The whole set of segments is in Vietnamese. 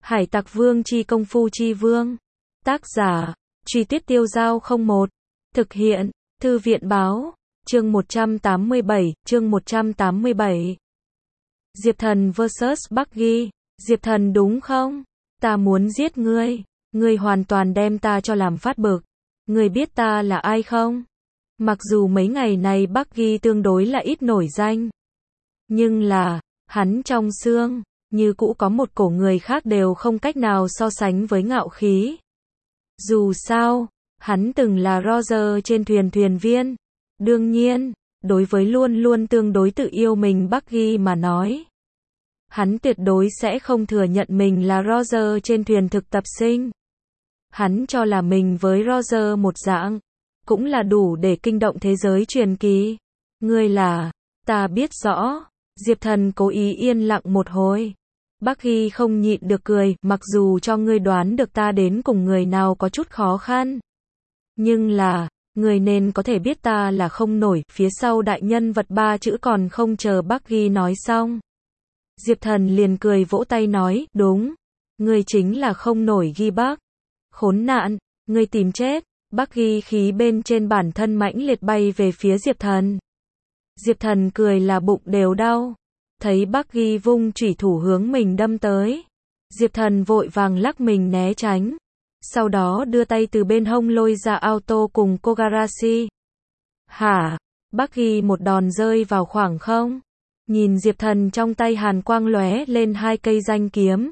Hải Tặc Vương chi công phu chi vương. Tác giả, Truy Tuyết Tiêu Dao 01. Thực hiện, Thư viện báo. Chương 187, chương 187. Diệp Thần vs Bucky. Diệp Thần đúng không? Ta muốn giết ngươi. Ngươi hoàn toàn đem ta cho làm phát bực. Ngươi biết ta là ai không? Mặc dù mấy ngày này Bucky tương đối là ít nổi danh. Nhưng là, hắn trong xương, như cũ có một cổ người khác đều không cách nào so sánh với ngạo khí. Dù sao, hắn từng là Roger trên thuyền thuyền viên. Đương nhiên, đối với luôn luôn tương đối tự yêu mình Bucky mà nói, hắn tuyệt đối sẽ không thừa nhận mình là Roger trên thuyền thực tập sinh. Hắn cho là mình với Roger một dạng, cũng là đủ để kinh động thế giới truyền kỳ. Ngươi là, ta biết rõ. Diệp Thần cố ý yên lặng một hồi. Bucky không nhịn được cười, mặc dù cho ngươi đoán được ta đến cùng người nào có chút khó khăn. Nhưng là, người nên có thể biết ta là không nổi, phía sau đại nhân vật 3 chữ còn không chờ Bucky nói xong. Diệp Thần liền cười vỗ tay nói, đúng, ngươi chính là không nổi ghi bác. Khốn nạn, ngươi tìm chết. Bucky khí bên trên bản thân mãnh liệt bay về phía Diệp Thần. Diệp Thần cười là bụng đều đau. Thấy Bucky vung chủy thủ hướng mình đâm tới. Diệp Thần vội vàng lắc mình né tránh. Sau đó đưa tay từ bên hông lôi ra auto cùng Kogarashi. Hả? Bucky một đòn rơi vào khoảng không. Nhìn Diệp Thần trong tay hàn quang lóe lên 2 cây danh kiếm.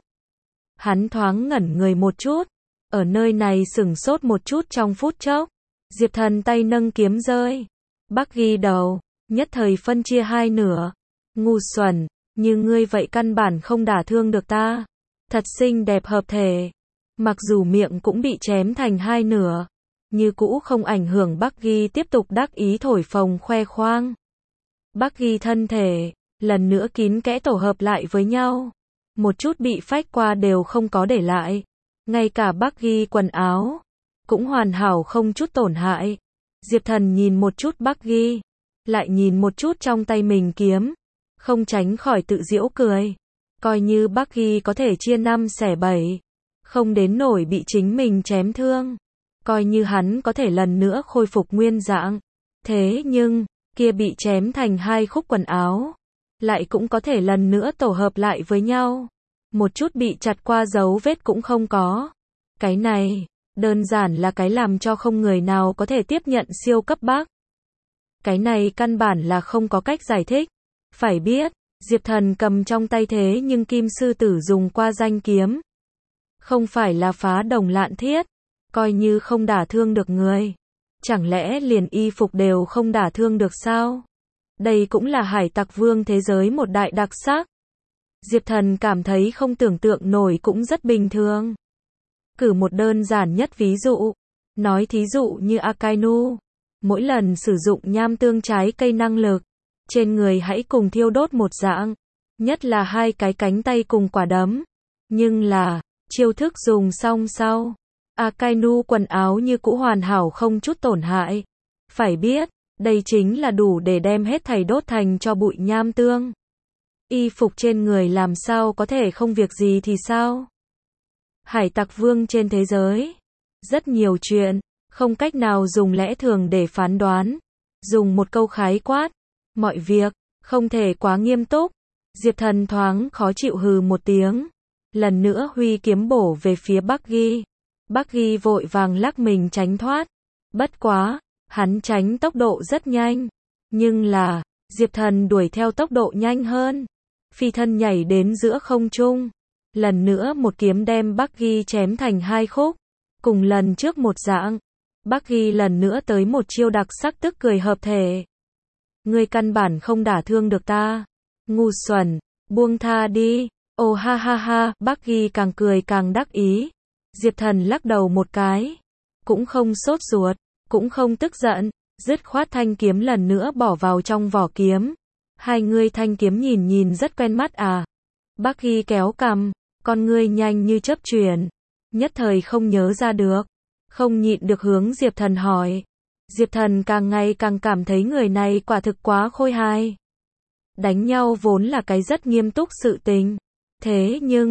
Hắn thoáng ngẩn người một chút. Ở nơi này sửng sốt một chút trong phút chốc. Diệp Thần tay nâng kiếm rơi. Bucky đầu, nhất thời phân chia 2 nửa. Ngu xuẩn, như ngươi vậy căn bản không đả thương được ta. Thật xinh đẹp hợp thể. Mặc dù miệng cũng bị chém thành 2 nửa, như cũ không ảnh hưởng Bucky tiếp tục đắc ý thổi phồng khoe khoang. Bucky thân thể, lần nữa kín kẽ tổ hợp lại với nhau. Một chút bị phách qua đều không có để lại. Ngay cả Bucky quần áo, cũng hoàn hảo không chút tổn hại. Diệp Thần nhìn một chút Bucky, lại nhìn một chút trong tay mình kiếm. Không tránh khỏi tự giễu cười. Coi như Bucky có thể chia 5 xẻ 7. Không đến nổi bị chính mình chém thương. Coi như hắn có thể lần nữa khôi phục nguyên dạng. Thế nhưng, kia bị chém thành 2 khúc quần áo. Lại cũng có thể lần nữa tổ hợp lại với nhau. Một chút bị chặt qua dấu vết cũng không có. Cái này, đơn giản là cái làm cho không người nào có thể tiếp nhận siêu cấp bác. Cái này căn bản là không có cách giải thích. Phải biết, Diệp Thần cầm trong tay thế nhưng Kim Sư Tử dùng qua danh kiếm. Không phải là phá đồng lạn thiết. Coi như không đả thương được người. Chẳng lẽ liền y phục đều không đả thương được sao? Đây cũng là Hải Tặc Vương thế giới một đại đặc sắc. Diệp Thần cảm thấy không tưởng tượng nổi cũng rất bình thường. Cử một đơn giản nhất ví dụ. Nói thí dụ như Akainu. Mỗi lần sử dụng nham tương trái cây năng lực. Trên người hãy cùng thiêu đốt một dạng. Nhất là 2 cái cánh tay cùng quả đấm. Nhưng là, chiêu thức dùng xong sau. Akainu quần áo như cũ hoàn hảo không chút tổn hại. Phải biết, đây chính là đủ để đem hết thảy đốt thành cho bụi nham tương. Y phục trên người làm sao có thể không việc gì thì sao? Hải Tặc Vương trên thế giới. Rất nhiều chuyện, không cách nào dùng lẽ thường để phán đoán. Dùng một câu khái quát. Mọi việc, không thể quá nghiêm túc. Diệp Thần thoáng khó chịu hừ một tiếng. Lần nữa huy kiếm bổ về phía Bucky. Bucky vội vàng lắc mình tránh thoát. Bất quá, hắn tránh tốc độ rất nhanh. Nhưng là, Diệp Thần đuổi theo tốc độ nhanh hơn. Phi thân nhảy đến giữa không trung. Lần nữa một kiếm đem Bucky chém thành 2 khúc. Cùng lần trước một dạng. Bucky lần nữa tới một chiêu đặc sắc tức cười hợp thể. Ngươi căn bản không đả thương được ta. Ngu xuẩn, buông tha đi. Ồ ha ha ha, Bucky càng cười càng đắc ý. Diệp Thần lắc đầu một cái. Cũng không sốt ruột, cũng không tức giận. Dứt khoát thanh kiếm lần nữa bỏ vào trong vỏ kiếm. Hai người thanh kiếm nhìn rất quen mắt à. Bucky kéo cằm, con ngươi nhanh như chớp chuyển. Nhất thời không nhớ ra được. Không nhịn được hướng Diệp Thần hỏi. Diệp Thần càng ngày càng cảm thấy người này quả thực quá khôi hài. Đánh nhau vốn là cái rất nghiêm túc sự tình. Thế nhưng,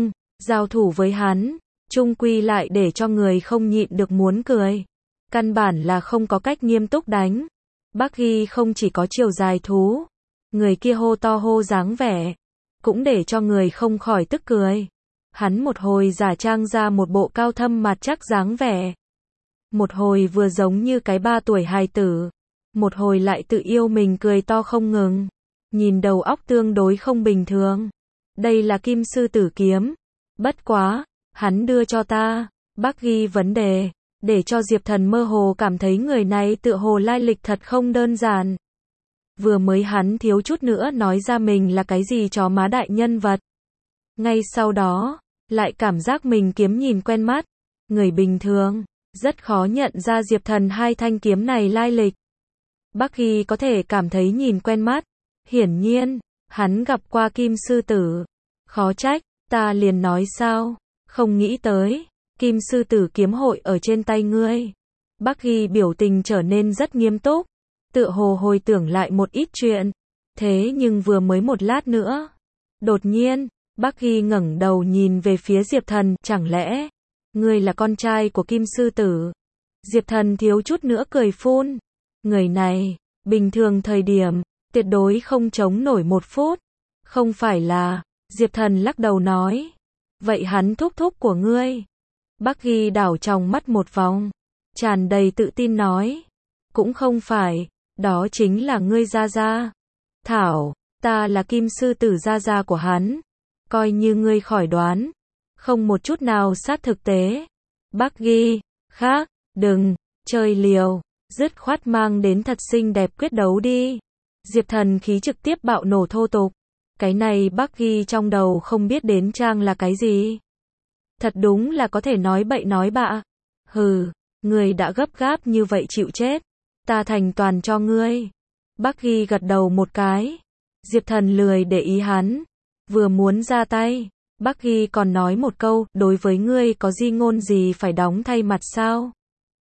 Giao thủ với hắn, chung quy lại để cho người không nhịn được muốn cười. Căn bản là không có cách nghiêm túc đánh. Bắc Hy không chỉ có chiều dài thú, người kia hô to hô dáng vẻ, cũng để cho người không khỏi tức cười. Hắn một hồi giả trang ra một bộ cao thâm mặt chắc dáng vẻ. Một hồi vừa giống như cái 3 tuổi hài tử, một hồi lại tự yêu mình cười to không ngừng. Nhìn đầu óc tương đối không bình thường. Đây là Kim Sư Tử kiếm. Bất quá, hắn đưa cho ta. Bắc Hy vấn đề, để cho Diệp Thần mơ hồ cảm thấy người này tựa hồ lai lịch thật không đơn giản. Vừa mới hắn thiếu chút nữa nói ra mình là cái gì chó má đại nhân vật. Ngay sau đó, lại cảm giác mình kiếm nhìn quen mắt. Người bình thường, rất khó nhận ra Diệp Thần hai thanh kiếm này lai lịch. Bắc Hy có thể cảm thấy nhìn quen mắt. Hiển nhiên, hắn gặp qua Kim Sư Tử. Khó trách, ta liền nói sao, không nghĩ tới, Kim Sư Tử kiếm hội ở trên tay ngươi. Bắc Hy biểu tình trở nên rất nghiêm túc, tựa hồ hồi tưởng lại một ít chuyện. Thế nhưng vừa mới một lát nữa, đột nhiên, Bắc Hy ngẩng đầu nhìn về phía Diệp Thần, chẳng lẽ, ngươi là con trai của Kim Sư Tử? Diệp Thần thiếu chút nữa cười phun. Người này, bình thường thời điểm, tuyệt đối không chống nổi một phút. Không phải là, Diệp Thần lắc đầu nói. Vậy hắn thúc thúc của ngươi? Bắc Hy đảo trong mắt một vòng, tràn đầy tự tin nói. Cũng không phải, đó chính là ngươi gia gia. Thảo, ta là Kim Sư Tử gia gia của hắn. Coi như ngươi khỏi đoán. Không một chút nào sát thực tế. Bắc Hy, khác, đừng, chơi liều, dứt khoát mang đến thật xinh đẹp quyết đấu đi. Diệp Thần khí trực tiếp bạo nổ thô tục. Cái này Bắc Hy trong đầu không biết đến trang là cái gì. Thật đúng là có thể nói bậy nói bạ. Hừ, ngươi đã gấp gáp như vậy chịu chết. Ta thành toàn cho ngươi. Bắc Hy gật đầu một cái. Diệp Thần lười để ý hắn. Vừa muốn ra tay, Bắc Hy còn nói một câu, đối với ngươi có di ngôn gì phải đóng thay mặt sao?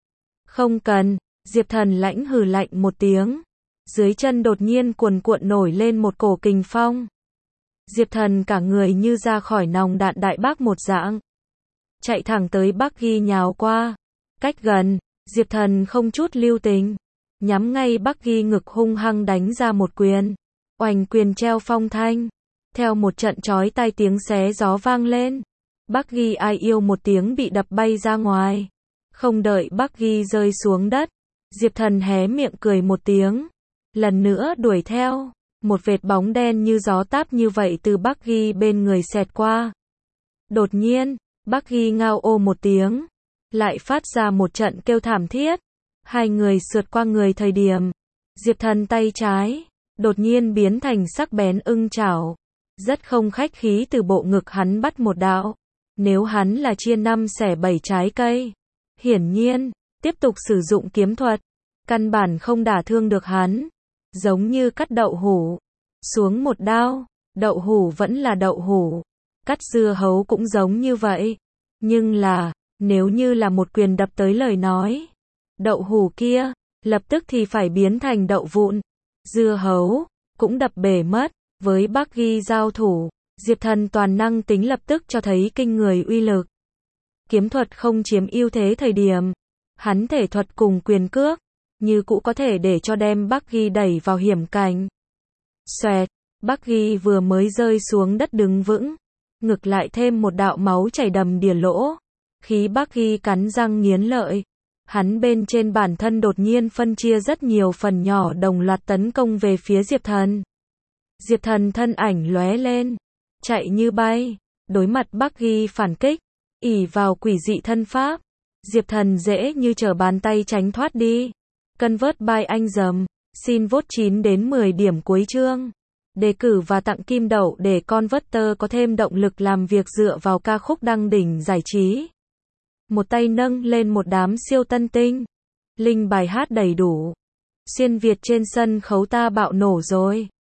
Không cần, Diệp Thần lãnh hừ lạnh một tiếng. Dưới chân đột nhiên cuồn cuộn nổi lên một cổ kình phong. Diệp Thần cả người như ra khỏi nòng đạn đại bác một dạng. Chạy thẳng tới Bắc Hy nhào qua. Cách gần, Diệp Thần không chút lưu tình. Nhắm ngay Bắc Hy ngực hung hăng đánh ra một quyền. Oành quyền treo phong thanh. Theo một trận chói tai tiếng xé gió vang lên. Bắc Hy ai yêu một tiếng bị đập bay ra ngoài. Không đợi Bắc Hy rơi xuống đất. Diệp Thần hé miệng cười một tiếng. Lần nữa đuổi theo. Một vệt bóng đen như gió táp như vậy từ Bắc Hy bên người xẹt qua. Đột nhiên, Bắc Hy ngao ô một tiếng. Lại phát ra một trận kêu thảm thiết. Hai người sượt qua người thời điểm. Diệp Thần tay trái. Đột nhiên biến thành sắc bén ưng chảo. Rất không khách khí từ bộ ngực hắn bắt một đạo. Nếu hắn là chia 5 xẻ 7 trái cây. Hiển nhiên, tiếp tục sử dụng kiếm thuật. Căn bản không đả thương được hắn. Giống như cắt đậu hũ. Xuống một đao, đậu hũ vẫn là đậu hũ. Cắt dưa hấu cũng giống như vậy. Nhưng là, nếu như là một quyền đập tới lời nói. Đậu hũ kia, lập tức thì phải biến thành đậu vụn. Dưa hấu, cũng đập bể mất. Với Bắc Hy giao thủ, Diệp Thần toàn năng tính lập tức cho thấy kinh người uy lực. Kiếm thuật không chiếm ưu thế thời điểm. Hắn thể thuật cùng quyền cước. Như cũ có thể để cho đem Bắc Hy đẩy vào hiểm cảnh. Xoẹt, Bắc Hy vừa mới rơi xuống đất đứng vững. Ngực lại thêm một đạo máu chảy đầm đìa lỗ. Khí Bắc Hy cắn răng nghiến lợi. Hắn bên trên bản thân đột nhiên phân chia rất nhiều phần nhỏ đồng loạt tấn công về phía Diệp Thần. Diệp Thần thân ảnh lóe lên. Chạy như bay. Đối mặt Bắc Hy phản kích. Ỷ vào quỷ dị thân pháp. Diệp Thần dễ như trở bàn tay tránh thoát đi. Convert by anh dầm. Xin vote 9 đến 10 điểm cuối chương. Đề cử và tặng kim đậu để Converter có thêm động lực làm việc dựa vào ca khúc đăng đỉnh giải trí. Một tay nâng lên một đám siêu tân tinh. Link bài hát đầy đủ. Xuyên Việt trên sân khấu ta bạo nổ rồi.